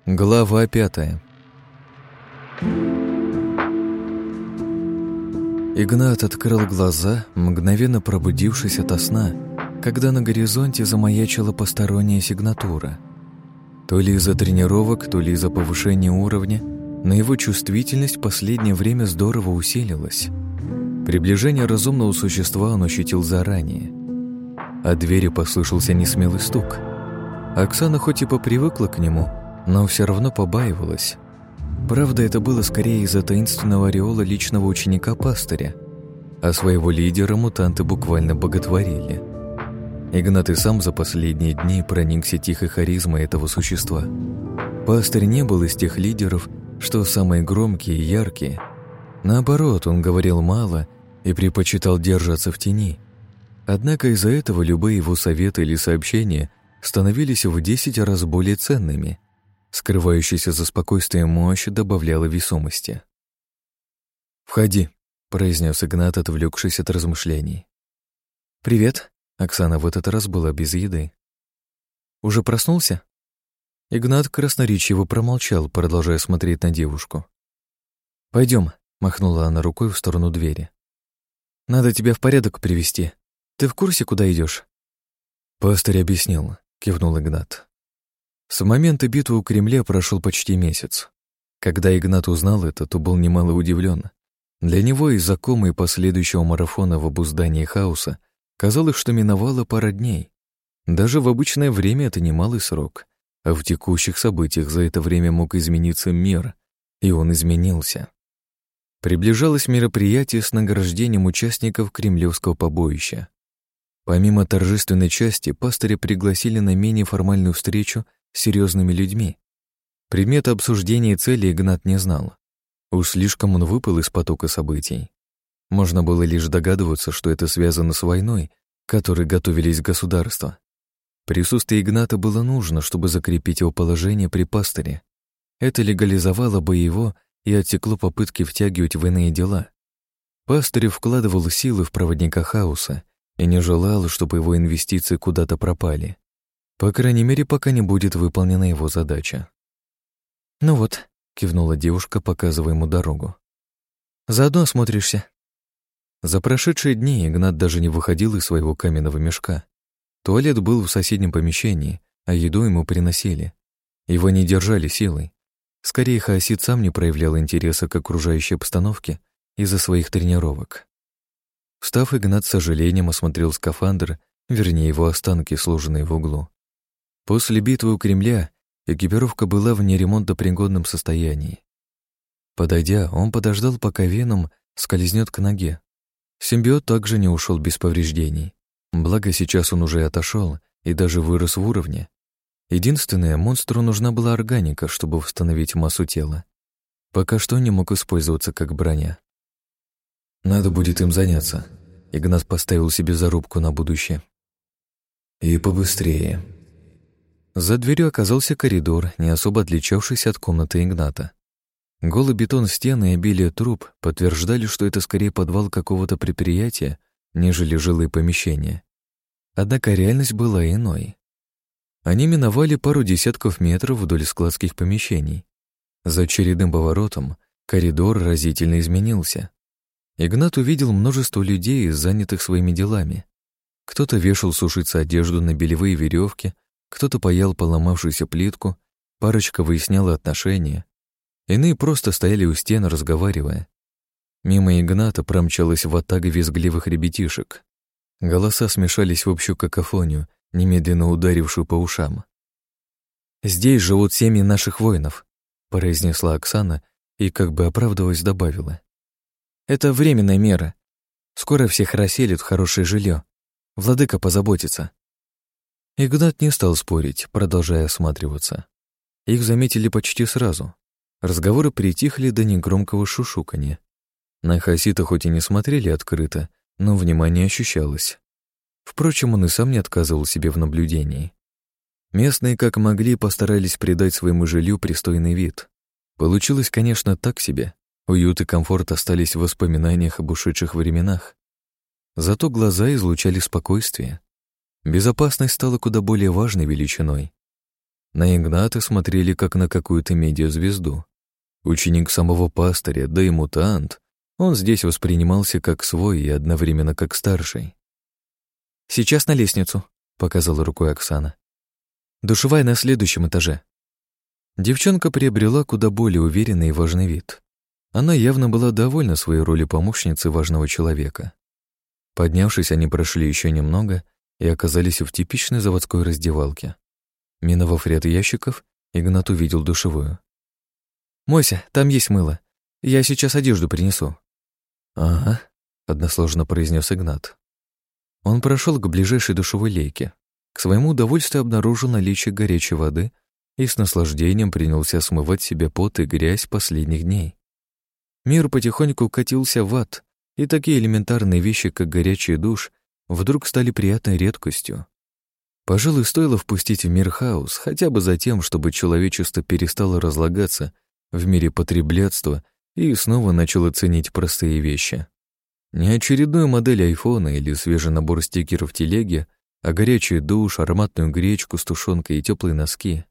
Глава 5. Игнат открыл глаза, мгновенно пробудившись ото сна, когда на горизонте замаячила посторонняя сигнатура. То ли из-за тренировок, то ли из-за повышения уровня, но его чувствительность в последнее время здорово усилилась. Приближение разумного существа он ощутил заранее. От двери послышался несмелый стук. Оксана хоть и попривыкла к нему, но все равно побаивалась. Правда, это было скорее из-за таинственного ореола личного ученика пастыря, а своего лидера мутанты буквально боготворили. Игнат и сам за последние дни проникся тихой харизмой этого существа. Пастырь не был из тех лидеров, что самые громкие и яркие. Наоборот, он говорил мало и предпочитал держаться в тени. Однако из-за этого любые его советы или сообщения становились в 10 раз более ценными. Скрывающаяся за спокойствием мощь добавляла весомости. «Входи», — произнес Игнат, отвлекшись от размышлений. «Привет», — Оксана в этот раз была без еды. «Уже проснулся?» Игнат красноречиво промолчал, продолжая смотреть на девушку. «Пойдем», — махнула она рукой в сторону двери. «Надо тебя в порядок привести. Ты в курсе, куда идешь? «Пастырь объяснил», — кивнул Игнат. С момента битвы у Кремля прошел почти месяц. Когда Игнат узнал это, то был немало удивлен. Для него из-за комы и последующего марафона в обуздании хаоса казалось, что миновало пара дней. Даже в обычное время это немалый срок, а в текущих событиях за это время мог измениться мир, и он изменился. Приближалось мероприятие с награждением участников кремлевского побоища. Помимо торжественной части, пастыря пригласили на менее формальную встречу с серьезными людьми. Предмета обсуждения и цели Игнат не знал. Уж слишком он выпал из потока событий. Можно было лишь догадываться, что это связано с войной, к которой готовились государства. Присутствие Игната было нужно, чтобы закрепить его положение при пастыре. Это легализовало бы его и отсекло попытки втягивать в иные дела. Пастырь вкладывал силы в проводника хаоса и не желал, чтобы его инвестиции куда-то пропали. По крайней мере, пока не будет выполнена его задача. «Ну вот», — кивнула девушка, показывая ему дорогу. «Заодно осмотришься». За прошедшие дни Игнат даже не выходил из своего каменного мешка. Туалет был в соседнем помещении, а еду ему приносили. Его не держали силой. Скорее, хаосит сам не проявлял интереса к окружающей обстановке из-за своих тренировок. Встав, Игнат с сожалением осмотрел скафандр, вернее, его останки, сложенные в углу. После битвы у Кремля экипировка была в неремонтопригодном состоянии. Подойдя, он подождал, пока Веном скользнет к ноге. Симбиот также не ушел без повреждений. Благо, сейчас он уже отошел и даже вырос в уровне. Единственное, монстру нужна была органика, чтобы восстановить массу тела. Пока что не мог использоваться как броня. «Надо будет им заняться», — Игнат поставил себе зарубку на будущее. «И побыстрее». За дверью оказался коридор, не особо отличавшийся от комнаты Игната. Голый бетон стены и обилие труб подтверждали, что это скорее подвал какого-то предприятия, нежели жилые помещения. Однако реальность была иной. Они миновали пару десятков метров вдоль складских помещений. За очередным поворотом коридор разительно изменился. Игнат увидел множество людей, занятых своими делами. Кто-то вешал сушиться одежду на белевые веревки, кто-то паял поломавшуюся плитку, парочка выясняла отношения. Иные просто стояли у стен, разговаривая. Мимо Игната промчалась ватага визгливых ребятишек. Голоса смешались в общую какофонию, немедленно ударившую по ушам. «Здесь живут семьи наших воинов», — произнесла Оксана и, как бы оправдываясь, добавила. «Это временная мера. Скоро всех расселят в хорошее жилье. Владыка позаботится». Игнат не стал спорить, продолжая осматриваться. Их заметили почти сразу. Разговоры притихли до негромкого шушуканья. На хаосита хоть и не смотрели открыто, но внимание ощущалось. Впрочем, он и сам не отказывал себе в наблюдении. Местные, как могли, постарались придать своему жилью пристойный вид. Получилось, конечно, так себе. Уют и комфорт остались в воспоминаниях об ушедших временах. Зато глаза излучали спокойствие. Безопасность стала куда более важной величиной. На Игната смотрели как на какую-то медиазвезду. Ученик самого пастыря, да и мутант, он здесь воспринимался как свой и одновременно как старший. «Сейчас на лестницу», — показала рукой Оксана. «Душевая на следующем этаже». Девчонка приобрела куда более уверенный и важный вид. Она явно была довольна своей роли помощницы важного человека. Поднявшись, они прошли еще немного и оказались в типичной заводской раздевалке. Миновав ряд ящиков, Игнат увидел душевую. «Мойся, там есть мыло. Я сейчас одежду принесу». «Ага», — односложно произнес Игнат. Он прошел к ближайшей душевой лейке. К своему удовольствию обнаружил наличие горячей воды и с наслаждением принялся смывать себе пот и грязь последних дней. Мир потихоньку катился в ад, и такие элементарные вещи, как горячий душ, вдруг стали приятной редкостью. Пожалуй, стоило впустить в мир хаос, хотя бы за тем, чтобы человечество перестало разлагаться в мире потреблятства и снова начало ценить простые вещи. Не очередную модель айфона или свежий набор стикеров в телеге, а горячий душ, ароматную гречку с тушенкой и теплые носки.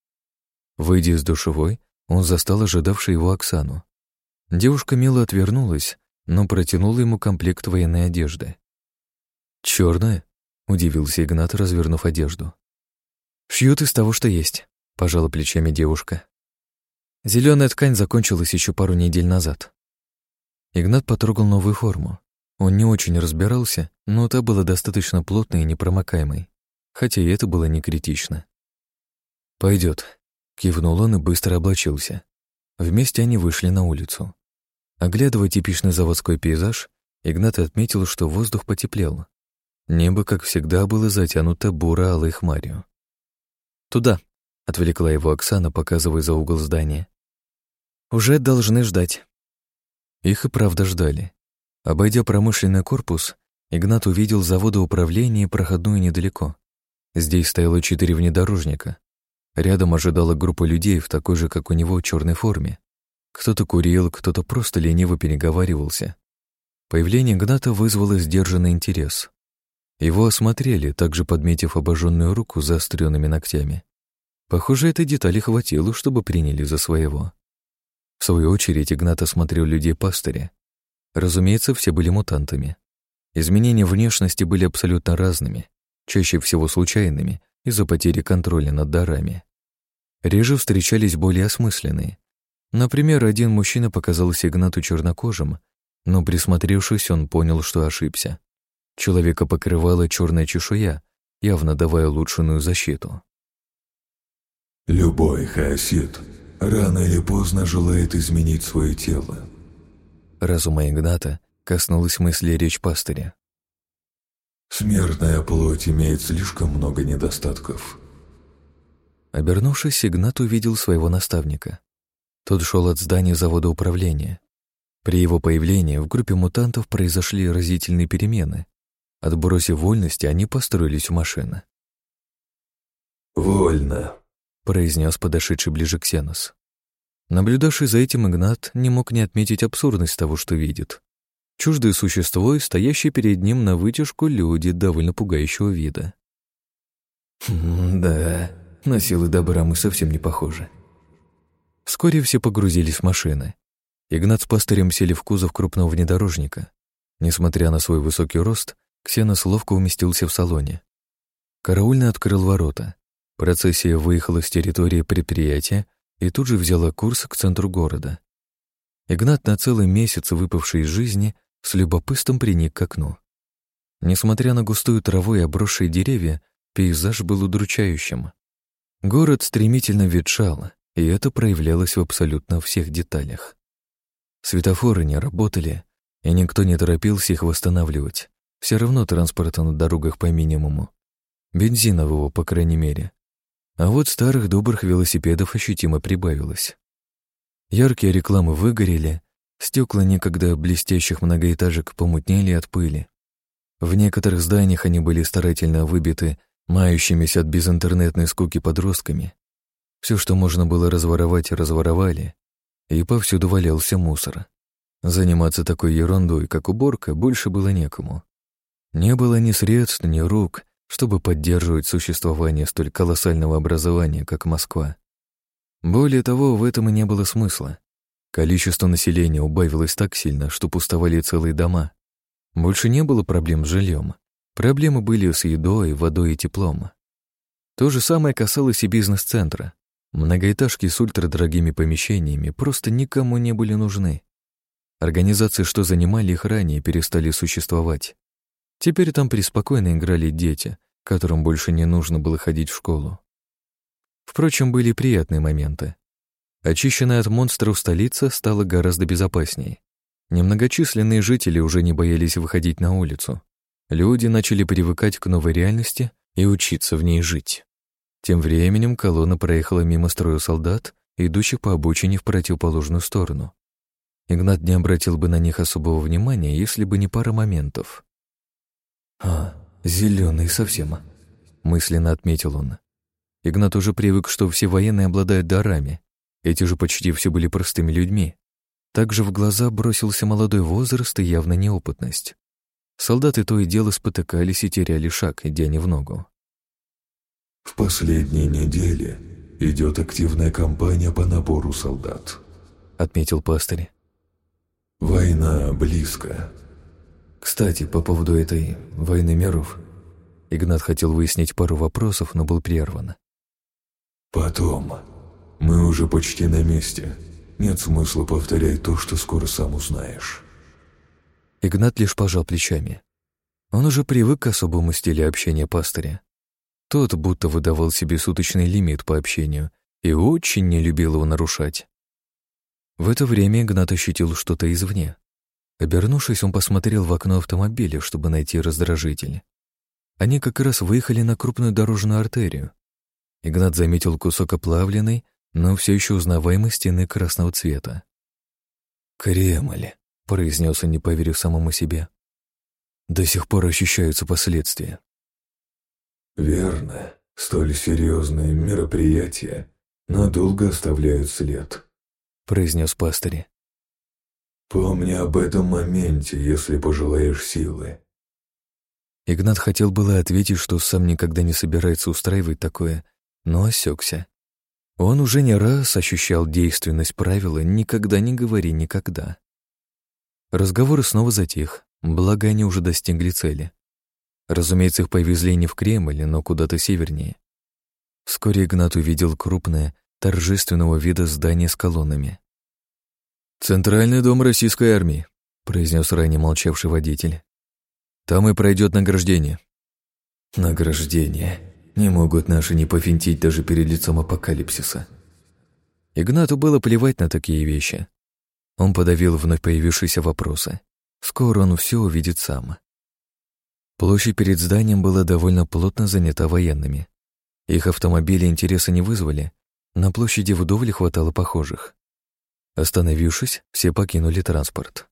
Выйдя из душевой, он застал ожидавшую его Оксану. Девушка мило отвернулась, но протянула ему комплект военной одежды. «Чёрная?» — удивился Игнат, развернув одежду. «Шьют из того, что есть», — пожала плечами девушка. «Зелёная ткань закончилась еще пару недель назад». Игнат потрогал новую форму. Он не очень разбирался, но та была достаточно плотной и непромокаемой, хотя и это было не критично. «Пойдет», — кивнул он и быстро облачился. Вместе они вышли на улицу. Оглядывая типичный заводской пейзаж, Игнат отметил, что воздух потеплел. Небо, как всегда, было затянуто буро-алой хмарью. «Туда», — отвлекла его Оксана, показывая за угол здания. «Уже должны ждать». Их и правда ждали. Обойдя промышленный корпус, Игнат увидел заводы управления и проходную недалеко. Здесь стояло 4 внедорожника. Рядом ожидала группа людей в такой же, как у него, черной форме. Кто-то курил, кто-то просто лениво переговаривался. Появление Игната вызвало сдержанный интерес. Его осмотрели, также подметив обожженную руку с заостренными ногтями. Похоже, этой детали хватило, чтобы приняли за своего. В свою очередь Игнат осмотрел людей пастыря. Разумеется, все были мутантами. Изменения внешности были абсолютно разными, чаще всего случайными, из-за потери контроля над дарами. Реже встречались более осмысленные. Например, один мужчина показался Игнату чернокожим, но, присмотревшись, он понял, что ошибся. Человека покрывала черная чешуя, явно давая улучшенную защиту. Любой хаосит рано или поздно желает изменить свое тело. Разума Игната коснулась мысли речь пастыря. Смертная плоть имеет слишком много недостатков. Обернувшись, Игнат увидел своего наставника. Тот шел от здания завода управления. При его появлении в группе мутантов произошли разительные перемены. Отбросив вольности, они построились у машины. «Вольно», — произнес подошедший ближе Ксенос. Наблюдавший за этим Игнат не мог не отметить абсурдность того, что видит. Чуждое существо и стоящие перед ним на вытяжку люди довольно пугающего вида. «Да, на силы добра мы совсем не похожи». Вскоре все погрузились в машины. Игнат с пастырем сели в кузов крупного внедорожника. Несмотря на свой высокий рост, Ксенос ловко уместился в салоне. Караульный открыл ворота. Процессия выехала с территории предприятия и тут же взяла курс к центру города. Игнат, на целый месяц выпавший из жизни, с любопытством приник к окну. Несмотря на густую траву и обросшие деревья, пейзаж был удручающим. Город стремительно ветшал, и это проявлялось в абсолютно всех деталях. Светофоры не работали, и никто не торопился их восстанавливать. Все равно транспорта на дорогах по минимуму. Бензинового, по крайней мере. А вот старых добрых велосипедов ощутимо прибавилось. Яркие рекламы выгорели, стекла некогда блестящих многоэтажек помутнели от пыли. В некоторых зданиях они были старательно выбиты мающимися от безинтернетной скуки подростками. Все, что можно было разворовать, разворовали, и повсюду валялся мусор. Заниматься такой ерундой, как уборка, больше было некому. Не было ни средств, ни рук, чтобы поддерживать существование столь колоссального образования, как Москва. Более того, в этом и не было смысла. Количество населения убавилось так сильно, что пустовали целые дома. Больше не было проблем с жильем. Проблемы были с едой, водой и теплом. То же самое касалось и бизнес-центра. Многоэтажки с ультрадорогими помещениями просто никому не были нужны. Организации, что занимали их ранее, перестали существовать. Теперь там преспокойно играли дети, которым больше не нужно было ходить в школу. Впрочем, были приятные моменты. Очищенная от монстров столица стала гораздо безопаснее. Немногочисленные жители уже не боялись выходить на улицу. Люди начали привыкать к новой реальности и учиться в ней жить. Тем временем колонна проехала мимо строя солдат, идущих по обочине в противоположную сторону. Игнат не обратил бы на них особого внимания, если бы не пара моментов. Зеленый совсем», — мысленно отметил он. Игнат уже привык, что все военные обладают дарами. Эти же почти все были простыми людьми. Также в глаза бросился молодой возраст и явно неопытность. Солдаты то и дело спотыкались и теряли шаг, идя не в ногу. В последние недели идет активная кампания по набору солдат, отметил пастырь. Война близко. Кстати, по поводу этой войны миров, Игнат хотел выяснить пару вопросов, но был прерван. Потом. Мы уже почти на месте. Нет смысла повторять то, что скоро сам узнаешь. Игнат лишь пожал плечами. Он уже привык к особому стилю общения пастыря. Тот будто выдавал себе суточный лимит по общению и очень не любил его нарушать. В это время Игнат ощутил что-то извне. Обернувшись, он посмотрел в окно автомобиля, чтобы найти раздражитель. Они как раз выехали на крупную дорожную артерию. Игнат заметил кусок оплавленной, но все еще узнаваемой стены красного цвета. «Кремль», — произнес он, не поверив самому себе. «До сих пор ощущаются последствия». Верно. Столь серьезные мероприятия надолго оставляют след, произнес пастырь. Помни об этом моменте, если пожелаешь силы. Игнат хотел было ответить, что сам никогда не собирается устраивать такое, но осекся. Он уже не раз ощущал действенность правила «никогда не говори никогда». Разговор снова затих, благо они уже достигли цели. Разумеется, их повезли не в Кремль, но куда-то севернее. Вскоре Игнат увидел крупное, торжественного вида здание с колоннами. «Центральный дом российской армии», — произнес ранее молчавший водитель. «Там и пройдет награждение». «Награждение. Не могут наши не пофинтить даже перед лицом апокалипсиса». Игнату было плевать на такие вещи. Он подавил вновь появившиеся вопросы. Скоро он все увидит сам. Площадь перед зданием была довольно плотно занята военными. Их автомобили интереса не вызвали, на площади вдоволь хватало похожих. Остановившись, все покинули транспорт.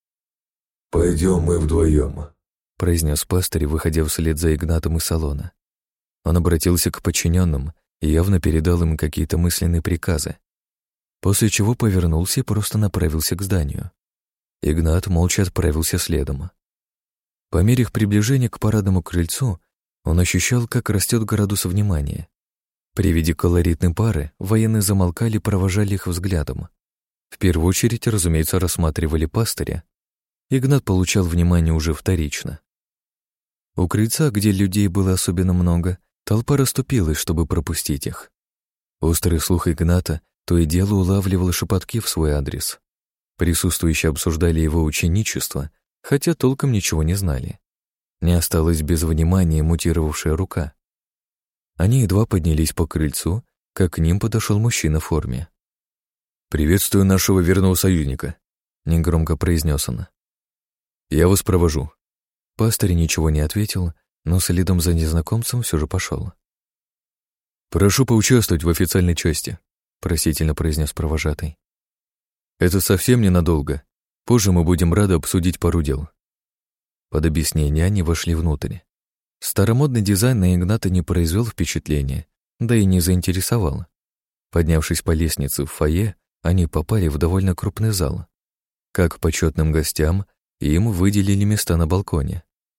«Пойдем мы вдвоем», — произнес пастырь, выходя вслед за Игнатом из салона. Он обратился к подчиненным и явно передал им какие-то мысленные приказы, после чего повернулся и просто направился к зданию. Игнат молча отправился следом. По мере их приближения к парадному крыльцу он ощущал, как растет градус внимания. При виде колоритной пары военные замолкали и провожали их взглядом. В первую очередь, разумеется, рассматривали пастыря. Игнат получал внимание уже вторично. У крыльца, где людей было особенно много, толпа расступилась, чтобы пропустить их. Острый слух Игната то и дело улавливал шепотки в свой адрес. Присутствующие обсуждали его ученичество, хотя толком ничего не знали. Не осталась без внимания мутировавшая рука. Они едва поднялись по крыльцу, как к ним подошел мужчина в форме. «Приветствую нашего верного союзника», — негромко произнес он. «Я вас провожу». Пастырь ничего не ответил, но следом за незнакомцем все же пошел. «Прошу поучаствовать в официальной части», — просительно произнес провожатый. «Это совсем ненадолго. Позже мы будем рады обсудить пару дел». Под объяснение они вошли внутрь. Старомодный дизайн на Игната не произвел впечатления, да и не заинтересовал. Поднявшись по лестнице в фойе, они попали в довольно крупный зал. Как почетным гостям, им выделили места на балконе.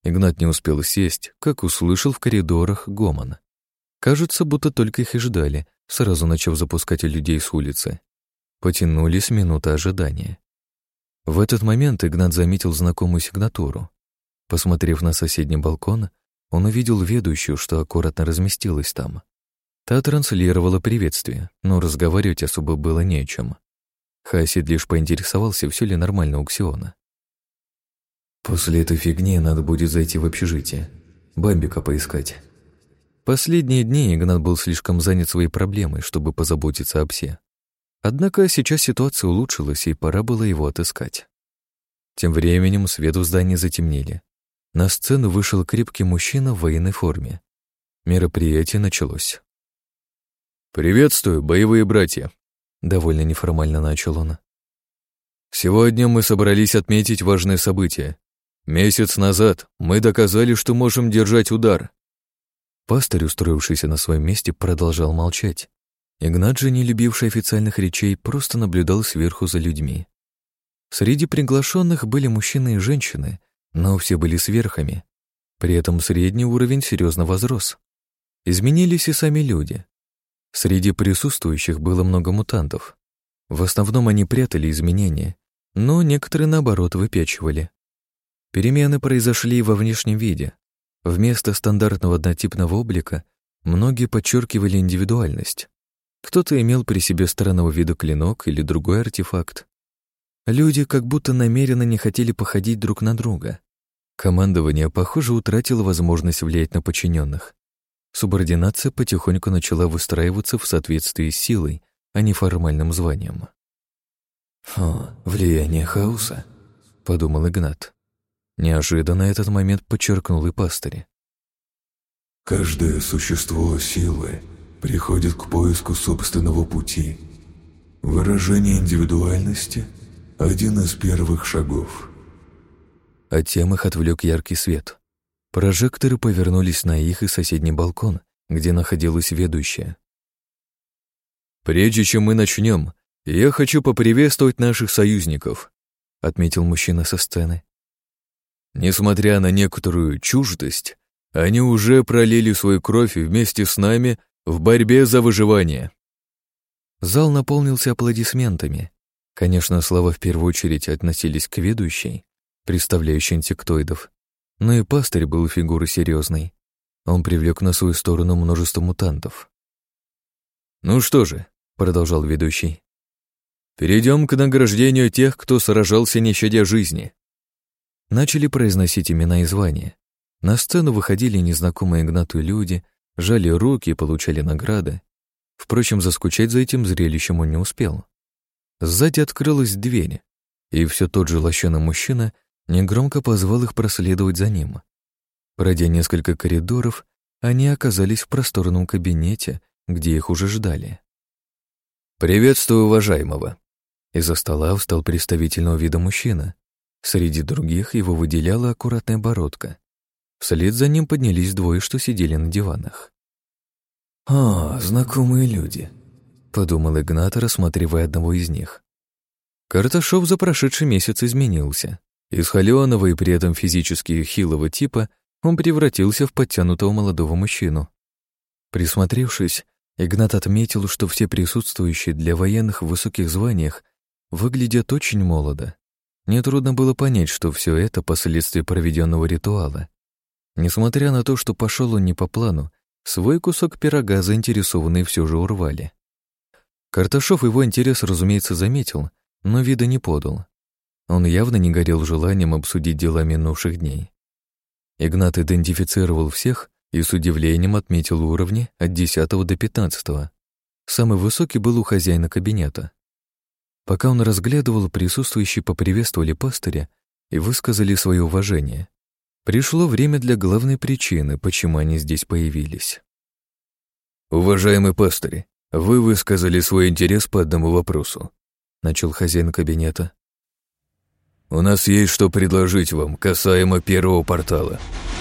Игнат не успел сесть, как услышал в коридорах гомон. Кажется, будто только их и ждали, сразу начав запускать людей с улицы. Потянулись минуты ожидания. В этот момент Игнат заметил знакомую сигнатуру. Посмотрев на соседний балкон, он увидел ведущую, что аккуратно разместилась там. Та транслировала приветствие, но разговаривать особо было не о чем. Хасид лишь поинтересовался, все ли нормально у Ксиона. «После этой фигни надо будет зайти в общежитие, Бамбика поискать». Последние дни Игнат был слишком занят своей проблемой, чтобы позаботиться о псе. Однако сейчас ситуация улучшилась, и пора было его отыскать. Тем временем свет в здании затемнели. На сцену вышел крепкий мужчина в военной форме. Мероприятие началось. «Приветствую, боевые братья!» — довольно неформально начал он. «Сегодня мы собрались отметить важное событие. Месяц назад мы доказали, что можем держать удар». Пастырь, устроившийся на своем месте, продолжал молчать. Игнат же, не любивший официальных речей, просто наблюдал сверху за людьми. Среди приглашенных были мужчины и женщины, но все были сверхами. При этом средний уровень серьезно возрос. Изменились и сами люди. Среди присутствующих было много мутантов. В основном они прятали изменения, но некоторые, наоборот, выпячивали. Перемены произошли и во внешнем виде. Вместо стандартного однотипного облика многие подчеркивали индивидуальность. Кто-то имел при себе странного вида клинок или другой артефакт. Люди как будто намеренно не хотели походить друг на друга. Командование, похоже, утратило возможность влиять на подчиненных. Субординация потихоньку начала выстраиваться в соответствии с силой, а не формальным званием. «Влияние хаоса», — подумал Игнат. Неожиданно этот момент подчеркнул и пастырь. «Каждое существо силы приходит к поиску собственного пути. Выражение индивидуальности — один из первых шагов». От тем их отвлек яркий свет. Прожекторы повернулись на их и соседний балкон, где находилась ведущая. «Прежде чем мы начнем, я хочу поприветствовать наших союзников», — отметил мужчина со сцены. «Несмотря на некоторую чуждость, они уже пролили свою кровь вместе с нами в борьбе за выживание». Зал наполнился аплодисментами. Конечно, слова в первую очередь относились к ведущей, представляющей инсектоидов, но и пастырь был фигурой серьезной. Он привлек на свою сторону множество мутантов. «Ну что же», — продолжал ведущий, — «перейдем к награждению тех, кто сражался, не щадя жизни». Начали произносить имена и звания. На сцену выходили незнакомые Игнату люди, жали руки и получали награды. Впрочем, заскучать за этим зрелищем он не успел. Сзади открылась дверь, и все тот же лощеный мужчина негромко позвал их проследовать за ним. Пройдя несколько коридоров, они оказались в просторном кабинете, где их уже ждали. «Приветствую уважаемого!» Из-за стола встал представительного вида мужчина. Среди других его выделяла аккуратная бородка. Вслед за ним поднялись двое, что сидели на диванах. Знакомые люди», — подумал Игнат, рассматривая одного из них. Карташов за прошедший месяц изменился. Из холеного и при этом физически хилого типа он превратился в подтянутого молодого мужчину. Присмотревшись, Игнат отметил, что все присутствующие для военных в высоких званиях выглядят очень молодо. Нетрудно было понять, что все это последствия проведенного ритуала. Несмотря на то, что пошел он не по плану, свой кусок пирога заинтересованные все же урвали. Карташов его интерес, разумеется, заметил, но вида не подал. Он явно не горел желанием обсудить дела минувших дней. Игнат идентифицировал всех и с удивлением отметил уровни от 10 до 15. Самый высокий был у хозяина кабинета. Пока он разглядывал, присутствующие поприветствовали пастыря и высказали свое уважение. Пришло время для главной причины, почему они здесь появились. «Уважаемый пастырь, вы высказали свой интерес по одному вопросу», — начал хозяин кабинета. «У нас есть что предложить вам касаемо первого портала.